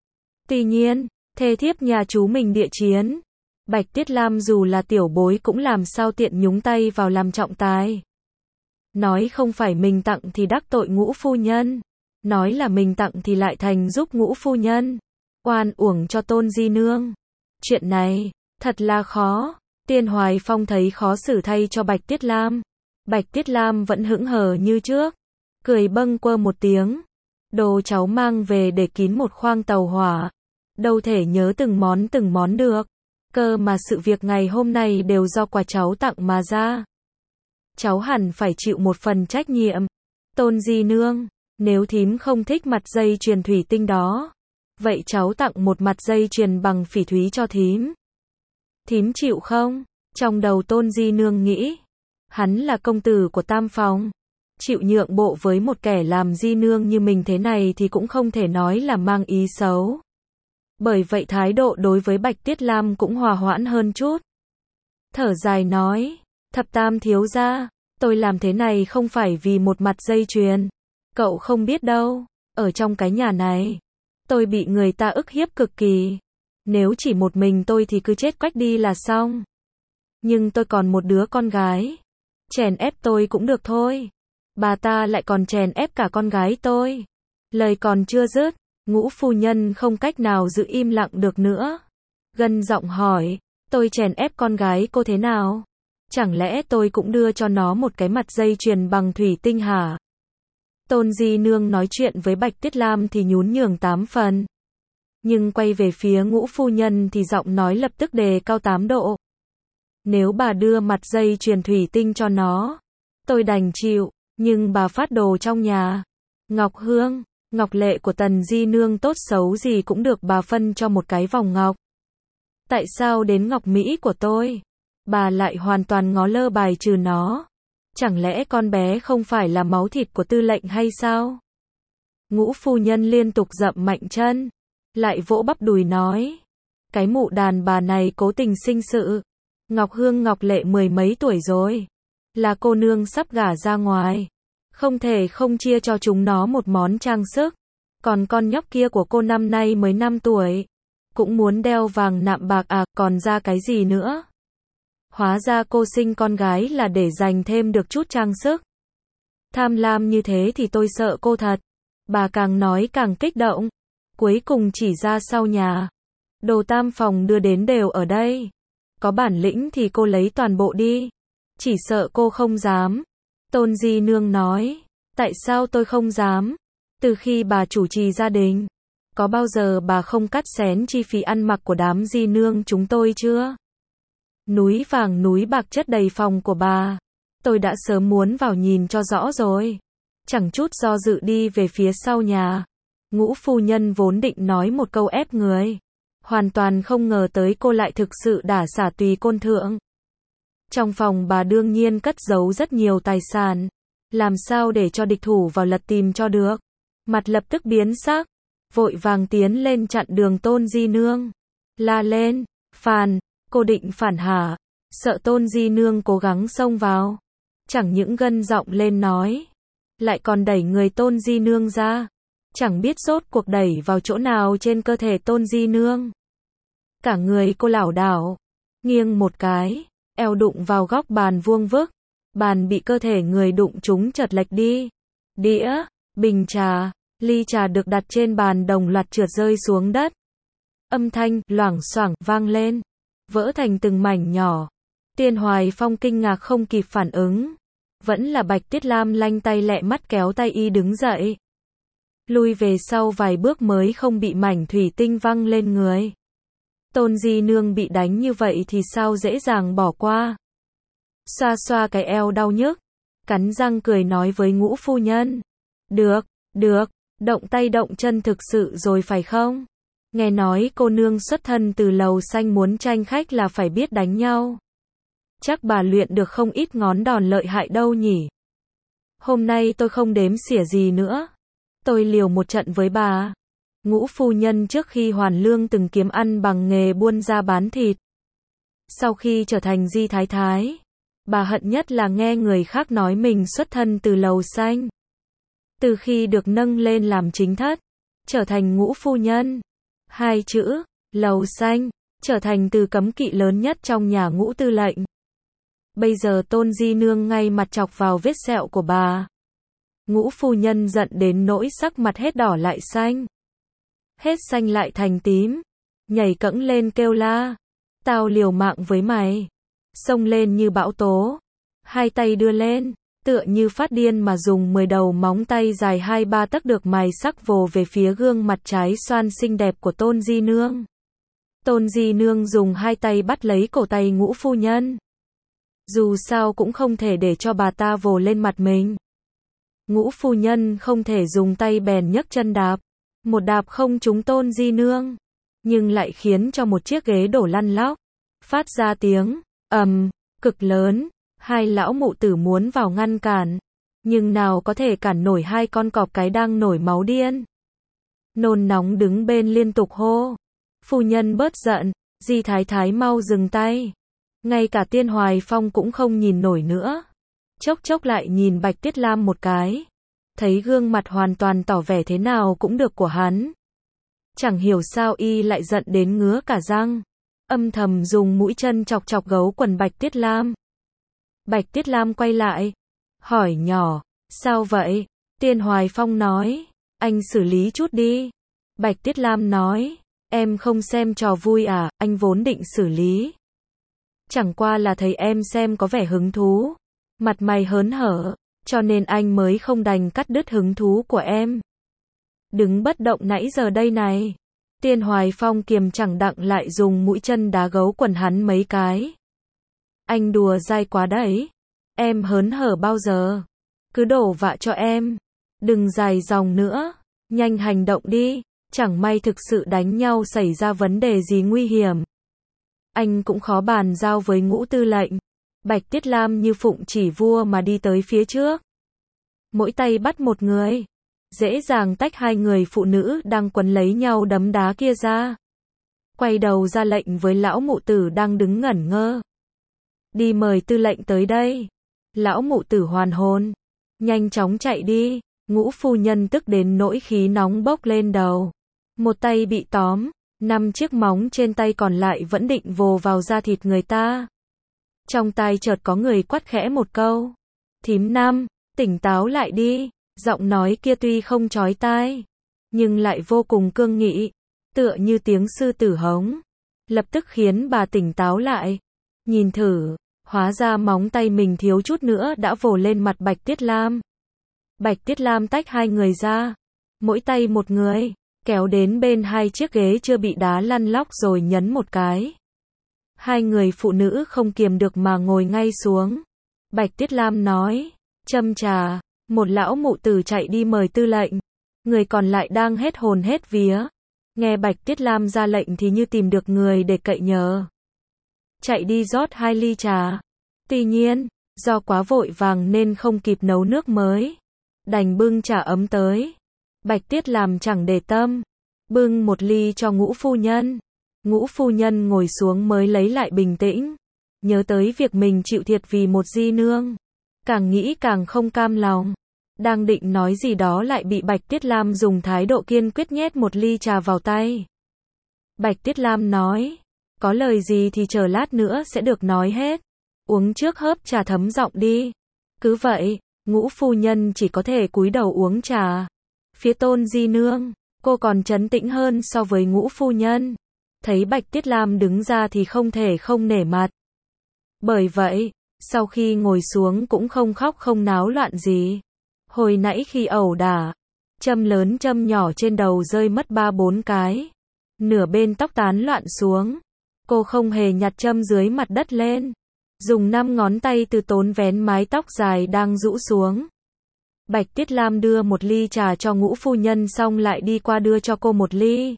Tuy nhiên, thê thiếp nhà chú mình địa chiến. Bạch Tiết Lam dù là tiểu bối cũng làm sao tiện nhúng tay vào làm trọng tài. Nói không phải mình tặng thì đắc tội Ngũ phu nhân. Nói là mình tặng thì lại thành giúp Ngũ phu nhân. Oan uổng cho Tôn Di Nương. Chuyện này, thật là khó. Tiên Hoài Phong thấy khó xử thay cho Bạch Tiết Lam. Bạch Tiết Lam vẫn hững hờ như trước. Cười bâng quơ một tiếng. Đồ cháu mang về để kín một khoang tàu hỏa. Đâu thể nhớ từng món từng món được. Cơ mà sự việc ngày hôm nay đều do quà cháu tặng mà ra. Cháu hẳn phải chịu một phần trách nhiệm. Tôn Di Nương, nếu thím không thích mặt dây chuyền thủy tinh đó, vậy cháu tặng một mặt dây chuyền bằng phỉ thúy cho thím. Thím chịu không? Trong đầu Tôn Di Nương nghĩ, hắn là công tử của tam phòng. Chịu nhượng bộ với một kẻ làm di nương như mình thế này thì cũng không thể nói là mang ý xấu. Bởi vậy thái độ đối với Bạch Tiết Lam cũng hòa hoãn hơn chút. Thở dài nói, thập tam thiếu gia, tôi làm thế này không phải vì một mặt dây chuyền. Cậu không biết đâu, ở trong cái nhà này, tôi bị người ta ức hiếp cực kỳ. Nếu chỉ một mình tôi thì cứ chết quách đi là xong. Nhưng tôi còn một đứa con gái. Chèn ép tôi cũng được thôi. Bà ta lại còn chèn ép cả con gái tôi. Lời còn chưa dứt, Ngũ phu nhân không cách nào giữ im lặng được nữa. Gân giọng hỏi, tôi chèn ép con gái cô thế nào? Chẳng lẽ tôi cũng đưa cho nó một cái mặt dây chuyền bằng thủy tinh hả? Tôn Di Nương nói chuyện với Bạch Tiết Lam thì nhún nhường tám phần. Nhưng quay về phía Ngũ phu nhân thì giọng nói lập tức đề cao tám độ. Nếu bà đưa mặt dây chuyền thủy tinh cho nó, tôi đành chịu. Nhưng bà phát đồ trong nhà. Ngọc hương, ngọc lệ của Tần Di Nương tốt xấu gì cũng được bà phân cho một cái vòng ngọc. Tại sao đến ngọc mỹ của tôi, bà lại hoàn toàn ngó lơ bài trừ nó? Chẳng lẽ con bé không phải là máu thịt của tư lệnh hay sao? Ngũ phu nhân liên tục dậm mạnh chân. lại vỗ bắp đùi nói. Cái mụ đàn bà này cố tình sinh sự. Ngọc Hương Ngọc Lệ mười mấy tuổi rồi. Là cô nương sắp gả ra ngoài. Không thể không chia cho chúng nó một món trang sức. Còn con nhóc kia của cô năm nay mới năm tuổi. Cũng muốn đeo vàng nạm bạc à, còn ra cái gì nữa. Hóa ra cô sinh con gái là để dành thêm được chút trang sức. Tham lam như thế thì tôi sợ cô thật. Bà càng nói càng kích động. Cuối cùng chỉ ra sau nhà. Đồ tam phòng đưa đến đều ở đây. Có bản lĩnh thì cô lấy toàn bộ đi. Chỉ sợ cô không dám. Tôn Di Nương nói. Tại sao tôi không dám? Từ khi bà chủ trì gia đình, có bao giờ bà không cắt xén chi phí ăn mặc của đám Di Nương chúng tôi chưa? Núi vàng núi bạc chất đầy phòng của bà. Tôi đã sớm muốn vào nhìn cho rõ rồi. Chẳng chút do dự đi về phía sau nhà. Ngũ phu nhân vốn định nói một câu ép người. Hoàn toàn không ngờ tới cô lại thực sự đả xả tùy côn thượng. Trong phòng bà đương nhiên cất giấu rất nhiều tài sản. Làm sao để cho địch thủ vào lật tìm cho được. Mặt lập tức biến sắc. Vội vàng tiến lên chặn đường Tôn Di Nương. La lên. Phàn, cô định phản hả? Sợ Tôn Di Nương cố gắng xông vào. Chẳng những gân giọng lên nói. Lại còn đẩy người Tôn Di Nương ra. Chẳng biết rốt cuộc đẩy vào chỗ nào trên cơ thể Tôn Di Nương. Cả người cô lảo đảo. Nghiêng một cái. Eo đụng vào góc bàn vuông vức. Bàn bị cơ thể người đụng trúng chật lệch đi. Đĩa, bình trà, ly trà được đặt trên bàn đồng loạt trượt rơi xuống đất. Âm thanh loảng xoảng vang lên. Vỡ thành từng mảnh nhỏ. Tiên Hoài Phong kinh ngạc không kịp phản ứng. Vẫn là Bạch Tiết Lam lanh tay lẹ mắt kéo tay y đứng dậy. Lui về sau vài bước mới không bị mảnh thủy tinh văng lên người. Tôn Di Nương bị đánh như vậy thì sao dễ dàng bỏ qua. Xoa xoa cái eo đau nhức. Cắn răng cười nói với Ngũ phu nhân. Được, được, động tay động chân thực sự rồi phải không? Nghe nói cô nương xuất thân từ Lầu Xanh muốn tranh khách là phải biết đánh nhau. Chắc bà luyện được không ít ngón đòn lợi hại đâu nhỉ. Hôm nay tôi không đếm xỉa gì nữa. Tôi liều một trận với bà. Ngũ phu nhân trước khi hoàn lương từng kiếm ăn bằng nghề buôn ra bán thịt. Sau khi trở thành Di Thái Thái, bà hận nhất là nghe người khác nói mình xuất thân từ Lầu Xanh. Từ khi được nâng lên làm chính thất, trở thành Ngũ phu nhân, hai chữ, Lầu Xanh, trở thành từ cấm kỵ lớn nhất trong nhà Ngũ tư lệnh. Bây giờ Tôn Di Nương ngay mặt chọc vào vết sẹo của bà. Ngũ phu nhân giận đến nỗi sắc mặt hết đỏ lại xanh. Hết xanh lại thành tím. Nhảy cẫng lên kêu la. Tao liều mạng với mày. Xông lên như bão tố. Hai tay đưa lên. Tựa như phát điên mà dùng mười đầu móng tay dài hai ba tấc được mài sắc vồ về phía gương mặt trái xoan xinh đẹp của Tôn Di Nương. Tôn Di Nương dùng hai tay bắt lấy cổ tay Ngũ phu nhân. Dù sao cũng không thể để cho bà ta vồ lên mặt mình. Ngũ phu nhân không thể dùng tay bèn nhấc chân đạp. Một đạp không trúng Tôn Di Nương. Nhưng lại khiến cho một chiếc ghế đổ lăn lóc. Phát ra tiếng ầm cực lớn. Hai lão mụ tử muốn vào ngăn cản. Nhưng nào có thể cản nổi hai con cọp cái đang nổi máu điên. Nôn nóng đứng bên liên tục hô. Phu nhân bớt giận. Di Thái Thái mau dừng tay. Ngay cả Tiên Hoài Phong cũng không nhìn nổi nữa. Chốc chốc lại nhìn Bạch Tiết Lam một cái. Thấy gương mặt hoàn toàn tỏ vẻ thế nào cũng được của hắn. Chẳng hiểu sao y lại giận đến ngứa cả răng. Âm thầm dùng mũi chân chọc chọc gấu quần Bạch Tiết Lam. Bạch Tiết Lam quay lại. Hỏi nhỏ. Sao vậy? Tiên Hoài Phong nói. Anh xử lý chút đi. Bạch Tiết Lam nói. Em không xem trò vui à, anh vốn định xử lý. Chẳng qua là thấy em xem có vẻ hứng thú. Mặt mày hớn hở. Cho nên anh mới không đành cắt đứt hứng thú của em. Đứng bất động nãy giờ đây này. Tiên Hoài Phong kiềm chẳng đặng lại dùng mũi chân đá gấu quần hắn mấy cái. Anh đùa dai quá đấy. Em hớn hở bao giờ. Cứ đổ vạ cho em. Đừng dài dòng nữa. Nhanh hành động đi. Chẳng may thực sự đánh nhau xảy ra vấn đề gì nguy hiểm. Anh cũng khó bàn giao với Ngũ tư lệnh. Bạch Tiết Lam như phụng chỉ vua mà đi tới phía trước. Mỗi tay bắt một người. dễ dàng tách hai người phụ nữ đang quấn lấy nhau đấm đá kia ra. Quay đầu ra lệnh với lão mụ tử đang đứng ngẩn ngơ. Đi mời tư lệnh tới đây. Lão mụ tử hoàn hồn. Nhanh chóng chạy đi. Ngũ phu nhân tức đến nỗi khí nóng bốc lên đầu. Một tay bị tóm, năm chiếc móng trên tay còn lại vẫn định vồ vào da thịt người ta. Trong tai chợt có người quát khẽ một câu. Thím Năm, tỉnh táo lại đi. Giọng nói kia tuy không chói tai, nhưng lại vô cùng cương nghị, tựa như tiếng sư tử hống. Lập tức khiến bà tỉnh táo lại. Nhìn thử, hóa ra móng tay mình thiếu chút nữa đã vồ lên mặt Bạch Tiết Lam. Bạch Tiết Lam tách hai người ra, mỗi tay một người, kéo đến bên hai chiếc ghế chưa bị đá lăn lóc rồi nhấn một cái. Hai người phụ nữ không kiềm được mà ngồi ngay xuống. Bạch Tiết Lam nói, châm trà. Một lão mụ tử chạy đi mời tư lệnh. Người còn lại đang hết hồn hết vía. Nghe Bạch Tiết Lam ra lệnh thì như tìm được người để cậy nhờ. Chạy đi rót hai ly trà. Tuy nhiên, do quá vội vàng nên không kịp nấu nước mới. Đành bưng trà ấm tới. Bạch Tiết Lam chẳng để tâm. Bưng một ly cho Ngũ phu nhân. Ngũ phu nhân ngồi xuống mới lấy lại bình tĩnh. Nhớ tới việc mình chịu thiệt vì một di nương. Càng nghĩ càng không cam lòng. Đang định nói gì đó lại bị Bạch Tiết Lam dùng thái độ kiên quyết nhét một ly trà vào tay. Bạch Tiết Lam nói, có lời gì thì chờ lát nữa sẽ được nói hết. Uống trước hớp trà thấm giọng đi. Cứ vậy, Ngũ phu nhân chỉ có thể cúi đầu uống trà. Phía Tôn di nương, cô còn trấn tĩnh hơn so với Ngũ phu nhân. Thấy Bạch Tiết Lam đứng ra thì không thể không nể mặt. Bởi vậy, sau khi ngồi xuống cũng không khóc không náo loạn gì. Hồi nãy khi ẩu đả, châm lớn châm nhỏ trên đầu rơi mất ba bốn cái. Nửa bên tóc tán loạn xuống. Cô không hề nhặt châm dưới mặt đất lên. Dùng năm ngón tay từ tốn vén mái tóc dài đang rũ xuống. Bạch Tiết Lam đưa một ly trà cho Ngũ phu nhân xong lại đi qua đưa cho cô một ly.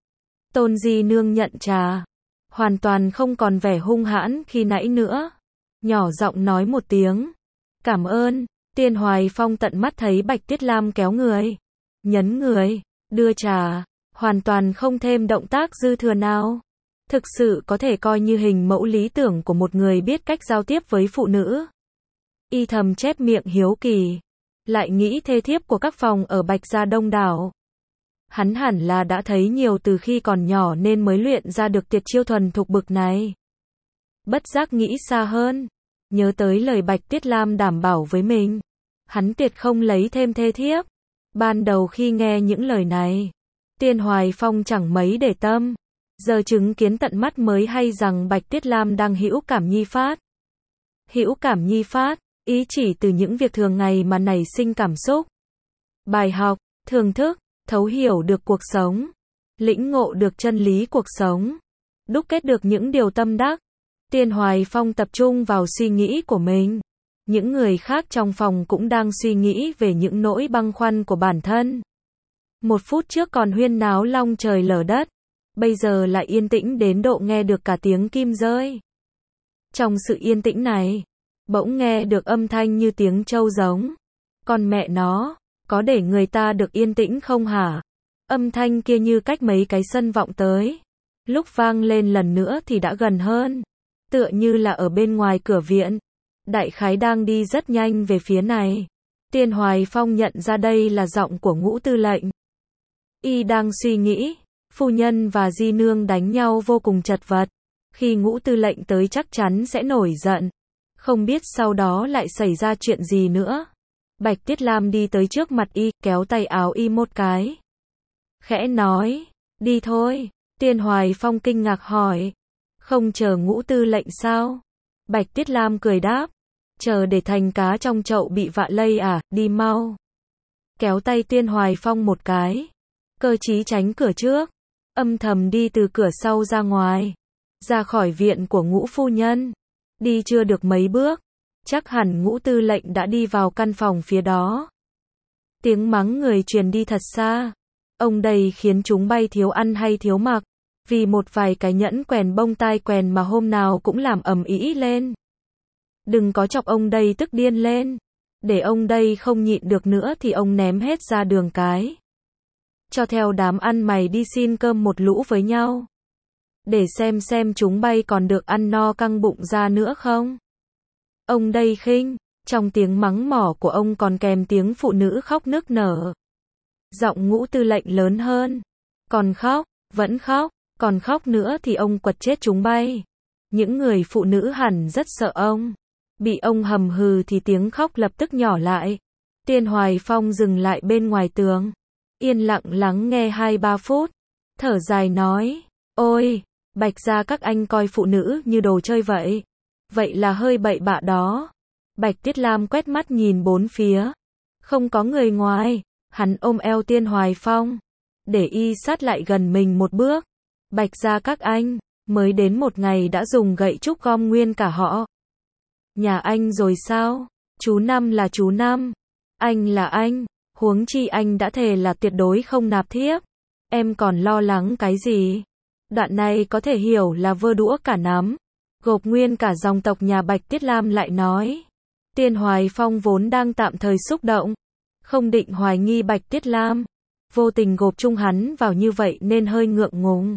Tôn di nương nhận trà. Hoàn toàn không còn vẻ hung hãn khi nãy nữa. Nhỏ giọng nói một tiếng. Cảm ơn. Tiên Hoài Phong tận mắt thấy Bạch Tiết Lam kéo người. Nhấn người. Đưa trà. Hoàn toàn không thêm động tác dư thừa nào. Thực sự có thể coi như hình mẫu lý tưởng của một người biết cách giao tiếp với phụ nữ. Y thầm chép miệng hiếu kỳ. Lại nghĩ thê thiếp của các phòng ở Bạch gia đông đảo. Hắn hẳn là đã thấy nhiều từ khi còn nhỏ nên mới luyện ra được tuyệt chiêu thuần thục bực này. Bất giác nghĩ xa hơn. Nhớ tới lời Bạch Tiết Lam đảm bảo với mình. Hắn tuyệt không lấy thêm thê thiếp. Ban đầu khi nghe những lời này, Tiên Hoài Phong chẳng mấy để tâm. Giờ chứng kiến tận mắt mới hay rằng Bạch Tiết Lam đang hữu cảm nhi phát. Hữu cảm nhi phát, ý chỉ từ những việc thường ngày mà nảy sinh cảm xúc. Bài học, thưởng thức, thấu hiểu được cuộc sống. Lĩnh ngộ được chân lý cuộc sống. Đúc kết được những điều tâm đắc. Tiên Hoài Phong tập trung vào suy nghĩ của mình. Những người khác trong phòng cũng đang suy nghĩ về những nỗi băn khoăn của bản thân. Một phút trước còn huyên náo long trời lở đất. Bây giờ lại yên tĩnh đến độ nghe được cả tiếng kim rơi. Trong sự yên tĩnh này, bỗng nghe được âm thanh như tiếng trâu giống. Con mẹ nó, có để người ta được yên tĩnh không hả? Âm thanh kia như cách mấy cái sân vọng tới. Lúc vang lên lần nữa thì đã gần hơn. Tựa như là ở bên ngoài cửa viện. Đại khái đang đi rất nhanh về phía này. Tiên Hoài Phong nhận ra đây là giọng của Ngũ tư lệnh. Y đang suy nghĩ, phu nhân và di nương đánh nhau vô cùng chật vật. Khi Ngũ tư lệnh tới chắc chắn sẽ nổi giận. Không biết sau đó lại xảy ra chuyện gì nữa. Bạch Tiết Lam đi tới trước mặt Y, kéo tay áo Y một cái. Khẽ nói, đi thôi. Tiên Hoài Phong kinh ngạc hỏi, không chờ Ngũ tư lệnh sao? Bạch Tiết Lam cười đáp, chờ để thành cá trong chậu bị vạ lây à, đi mau. Kéo tay Tiên Hoài Phong một cái. Cơ trí tránh cửa trước. Âm thầm đi từ cửa sau ra ngoài. Ra khỏi viện của Ngũ phu nhân. Đi chưa được mấy bước. Chắc hẳn Ngũ tư lệnh đã đi vào căn phòng phía đó. Tiếng mắng người truyền đi thật xa. Ông đây khiến chúng bay thiếu ăn hay thiếu mặc. Vì một vài cái nhẫn quèn bông tai quèn mà hôm nào cũng làm ầm ĩ lên. Đừng có chọc ông đây tức điên lên. Để ông đây không nhịn được nữa thì ông ném hết ra đường cái. Cho theo đám ăn mày đi xin cơm một lũ với nhau. Để xem xem chúng bay còn được ăn no căng bụng ra nữa không. Ông đây khinh, trong tiếng mắng mỏ của ông còn kèm tiếng phụ nữ khóc nức nở. Giọng Ngũ Tư lệnh lớn hơn. Còn khóc, vẫn khóc, còn khóc nữa thì ông quật chết chúng bay. Những người phụ nữ hẳn rất sợ ông. Bị ông hầm hừ thì tiếng khóc lập tức nhỏ lại. Tiên Hoài Phong dừng lại bên ngoài tường. Yên lặng lắng nghe hai ba phút. Thở dài nói. Ôi, Bạch gia các anh coi phụ nữ như đồ chơi vậy. Vậy là hơi bậy bạ đó. Bạch Tiết Lam quét mắt nhìn bốn phía. Không có người ngoài. Hắn ôm eo Tiên Hoài Phong. Để y sát lại gần mình một bước. Bạch gia các anh, mới đến một ngày đã dùng gậy trúc gom nguyên cả họ. Nhà anh rồi sao? Chú Năm là chú Năm. Anh là anh. Huống chi anh đã thề là tuyệt đối không nạp thiếp. Em còn lo lắng cái gì? Đoạn này có thể hiểu là vơ đũa cả nắm. Gộp nguyên cả dòng tộc nhà Bạch Tiết Lam lại nói. Tiên Hoài Phong vốn đang tạm thời xúc động. Không định hoài nghi Bạch Tiết Lam. Vô tình gộp chung hắn vào như vậy nên hơi ngượng ngùng.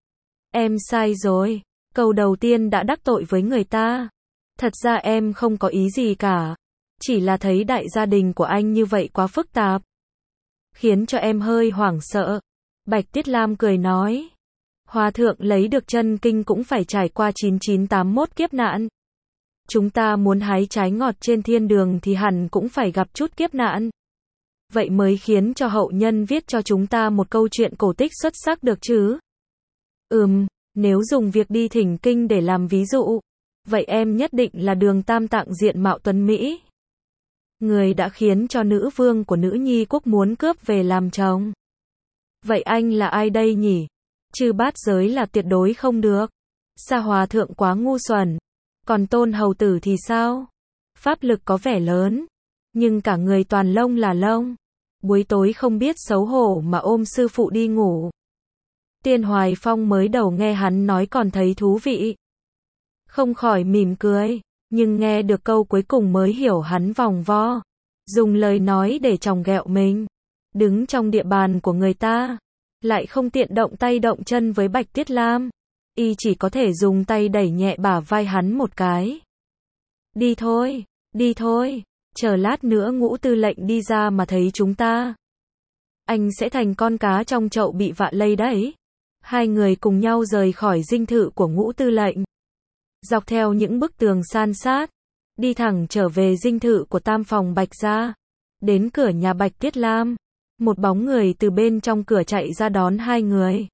Em sai rồi. Câu đầu tiên đã đắc tội với người ta. Thật ra em không có ý gì cả. Chỉ là thấy đại gia đình của anh như vậy quá phức tạp. Khiến cho em hơi hoảng sợ. Bạch Tiết Lam cười nói. Hòa thượng lấy được chân kinh cũng phải trải qua chín chín tám mốt kiếp nạn. Chúng ta muốn hái trái ngọt trên thiên đường thì hẳn cũng phải gặp chút kiếp nạn. Vậy mới khiến cho hậu nhân viết cho chúng ta một câu chuyện cổ tích xuất sắc được chứ. Ừm, nếu dùng việc đi thỉnh kinh để làm ví dụ, vậy em nhất định là Đường Tam Tạng diện mạo tuấn Mỹ. Người đã khiến cho nữ vương của nữ nhi quốc muốn cướp về làm chồng. Vậy anh là ai đây nhỉ? Chư bát giới là tuyệt đối không được. Sa hòa thượng quá ngu xuẩn. Còn Tôn hầu tử thì sao? Pháp lực có vẻ lớn, nhưng cả người toàn lông là lông. Buổi tối không biết xấu hổ mà ôm sư phụ đi ngủ. Tiên Hoài Phong mới đầu nghe hắn nói còn thấy thú vị. Không khỏi mỉm cười, nhưng nghe được câu cuối cùng mới hiểu hắn vòng vo. Dùng lời nói để chòng ghẹo mình. Đứng trong địa bàn của người ta. Lại không tiện động tay động chân với Bạch Tiết Lam. Y chỉ có thể dùng tay đẩy nhẹ bả vai hắn một cái. Đi thôi, đi thôi. Chờ lát nữa Ngũ Tư lệnh đi ra mà thấy chúng ta. Anh sẽ thành con cá trong chậu bị vạ lây đấy. Hai người cùng nhau rời khỏi dinh thự của Ngũ Tư lệnh. Dọc theo những bức tường san sát. Đi thẳng trở về dinh thự của tam phòng Bạch gia. Đến cửa nhà Bạch Tiết Lam. Một bóng người từ bên trong cửa chạy ra đón hai người.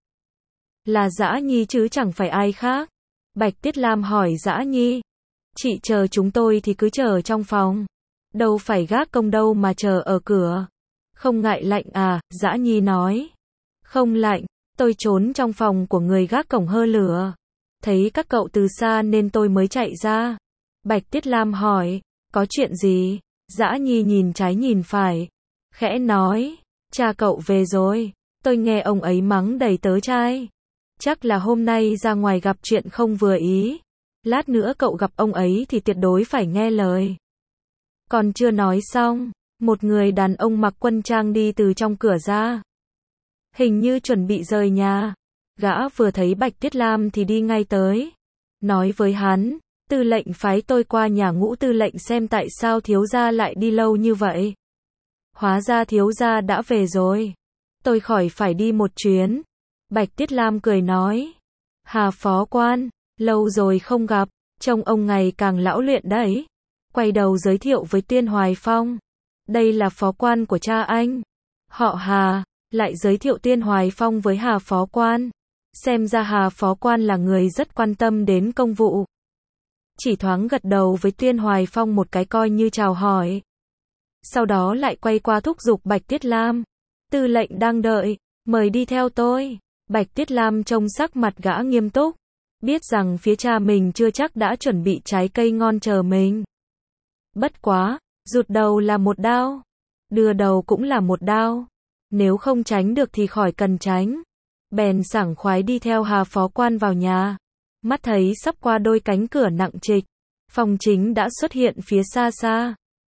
Là Dã Nhi chứ chẳng phải ai khác. Bạch Tiết Lam hỏi Dã Nhi. Chị chờ chúng tôi thì cứ chờ trong phòng. Đâu phải gác công đâu mà chờ ở cửa. Không ngại lạnh à, Dã Nhi nói. Không lạnh, tôi trốn trong phòng của người gác cổng hơ lửa. Thấy các cậu từ xa nên tôi mới chạy ra. Bạch Tiết Lam hỏi, có chuyện gì? Dã Nhi nhìn trái nhìn phải. Khẽ nói, cha cậu về rồi. Tôi nghe ông ấy mắng đầy tớ trai. Chắc là hôm nay ra ngoài gặp chuyện không vừa ý. Lát nữa cậu gặp ông ấy thì tuyệt đối phải nghe lời. Còn chưa nói xong, một người đàn ông mặc quân trang đi từ trong cửa ra. Hình như chuẩn bị rời nhà. Gã vừa thấy Bạch Tiết Lam thì đi ngay tới. Nói với hắn, tư lệnh phái tôi qua nhà Ngũ tư lệnh xem tại sao thiếu gia lại đi lâu như vậy. Hóa ra thiếu gia đã về rồi. Tôi khỏi phải đi một chuyến. Bạch Tiết Lam cười nói. Hà phó quan, lâu rồi không gặp, trông ông ngày càng lão luyện đấy. Quay đầu giới thiệu với Tiên Hoài Phong. Đây là phó quan của cha anh. Họ Hà, lại giới thiệu Tiên Hoài Phong với Hà phó quan. Xem ra Hà phó quan là người rất quan tâm đến công vụ. Chỉ thoáng gật đầu với Tiên Hoài Phong một cái coi như chào hỏi. Sau đó lại quay qua thúc giục Bạch Tiết Lam. Tư lệnh đang đợi, mời đi theo tôi. Bạch Tiết Lam trông sắc mặt gã nghiêm túc. Biết rằng phía cha mình chưa chắc đã chuẩn bị trái cây ngon chờ mình. Bất quá, rụt đầu là một đao. Đưa đầu cũng là một đao. Nếu không tránh được thì khỏi cần tránh. Bèn sảng khoái đi theo Hà phó quan vào nhà. Mắt thấy sắp qua đôi cánh cửa nặng trịch. Phòng chính đã xuất hiện phía xa xa.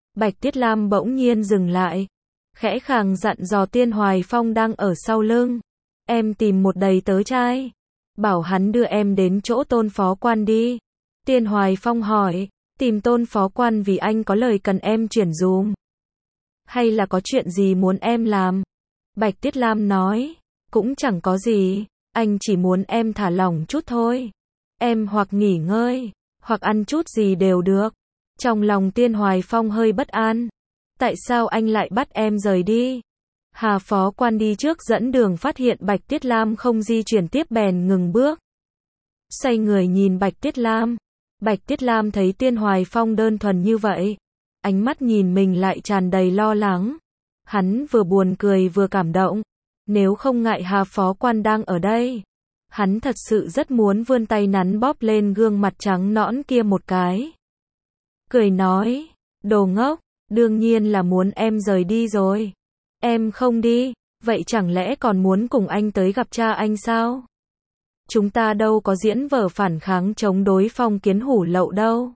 Bạch Tiết Lam bỗng nhiên dừng lại, khẽ khàng dặn dò Tiên Hoài Phong đang ở sau lưng. Em tìm một đầy tớ trai, bảo hắn đưa em đến chỗ Tôn phó quan đi. Tiên Hoài Phong hỏi, tìm Tôn phó quan vì anh có lời cần em chuyển dùm, hay là có chuyện gì muốn em làm? Bạch Tiết Lam nói, cũng chẳng có gì, anh chỉ muốn em thả lỏng chút thôi. Em hoặc nghỉ ngơi, hoặc ăn chút gì đều được. Trong lòng Tiên Hoài Phong hơi bất an. Tại sao anh lại bắt em rời đi? Hà phó quan đi trước dẫn đường phát hiện Bạch Tiết Lam không di chuyển tiếp bèn ngừng bước. Xoay người nhìn Bạch Tiết Lam. Bạch Tiết Lam thấy Tiên Hoài Phong đơn thuần như vậy, ánh mắt nhìn mình lại tràn đầy lo lắng. Hắn vừa buồn cười vừa cảm động. Nếu không ngại Hà phó quan đang ở đây, hắn thật sự rất muốn vươn tay nắn bóp lên gương mặt trắng nõn kia một cái. Cười nói, đồ ngốc, đương nhiên là muốn em rời đi rồi. Em không đi, vậy chẳng lẽ còn muốn cùng anh tới gặp cha anh sao? Chúng ta đâu có diễn vở phản kháng chống đối Phong Kiến Hủ Lậu đâu.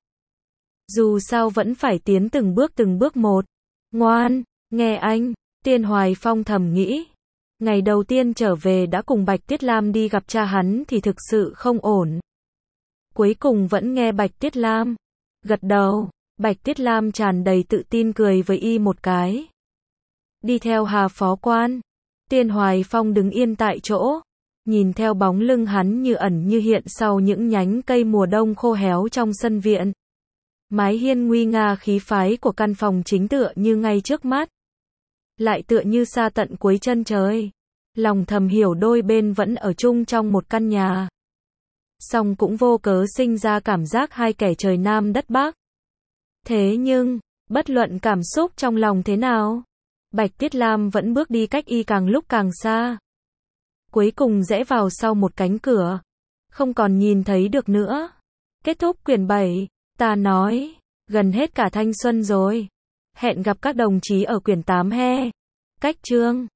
Dù sao vẫn phải tiến từng bước từng bước một. Ngoan, nghe anh, Tiên Hoài Phong thầm nghĩ. Ngày đầu tiên trở về đã cùng Bạch Tiết Lam đi gặp cha hắn thì thực sự không ổn. Cuối cùng vẫn nghe Bạch Tiết Lam gật đầu. Bạch Tiết Lam tràn đầy tự tin cười với y một cái. Đi theo Hà phó quan. Tiên Hoài Phong đứng yên tại chỗ, nhìn theo bóng lưng hắn như ẩn như hiện sau những nhánh cây mùa đông khô héo trong sân viện. Mái hiên nguy nga khí phái của căn phòng chính tựa như ngay trước mắt, lại tựa như xa tận cuối chân trời. Lòng thầm hiểu đôi bên vẫn ở chung trong một căn nhà, song cũng vô cớ sinh ra cảm giác hai kẻ trời Nam đất Bắc. Thế nhưng, bất luận cảm xúc trong lòng thế nào, Bạch Tiết Lam vẫn bước đi cách y càng lúc càng xa. Cuối cùng rẽ vào sau một cánh cửa, không còn nhìn thấy được nữa. Kết thúc quyển bảy, ta nói, gần hết cả thanh xuân rồi. Hẹn gặp các đồng chí ở quyển tám he. Cách chương